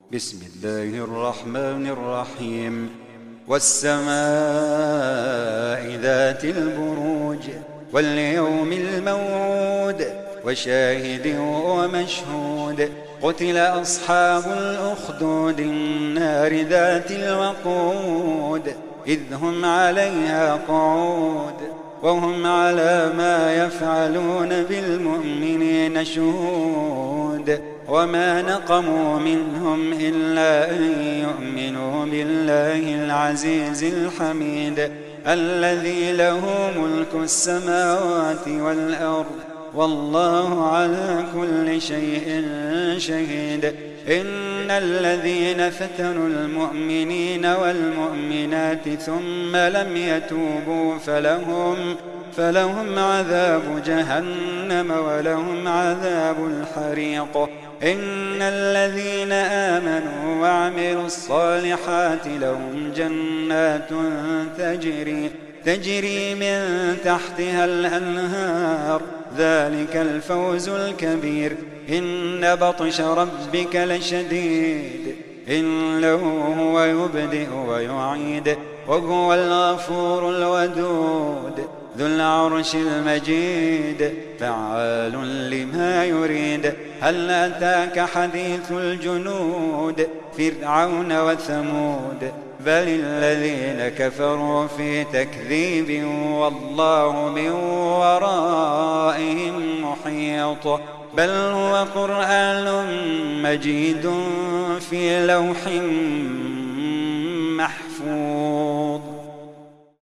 بسم الله الرحمن الرحيم. والسماء ذات البروج واليوم الموعود وشاهد ومشهود. قتل أصحاب الأخدود النار ذات الوقود إذ هم عليها قعود وهم على ما يفعلون بالمؤمنين شهود. وما نقموا منهم إلا أن يؤمنوا بالله العزيز الحميد الذي له ملك السماوات والأرض والله على كل شيء شهيد. إن الذين فتنوا المؤمنين والمؤمنات ثم لم يتوبوا فلهم عذاب جهنم ولهم عذاب الحريق. إن الذين آمنوا وعملوا الصالحات لهم جنات تجري من تحتها الأنهار ذلك الفوز الكبير. إن بطش ربك لشديد إنه هو يبدئ ويعيد وهو الغفور الودود ذو العرش المجيد فعال لما يريد. هل أتاك حديث الجنود فرعون وثمود بل الذين كفروا في تكذيب والله من ورائهم محيط. بل هو قرآن مجيد في لوح محفوظ.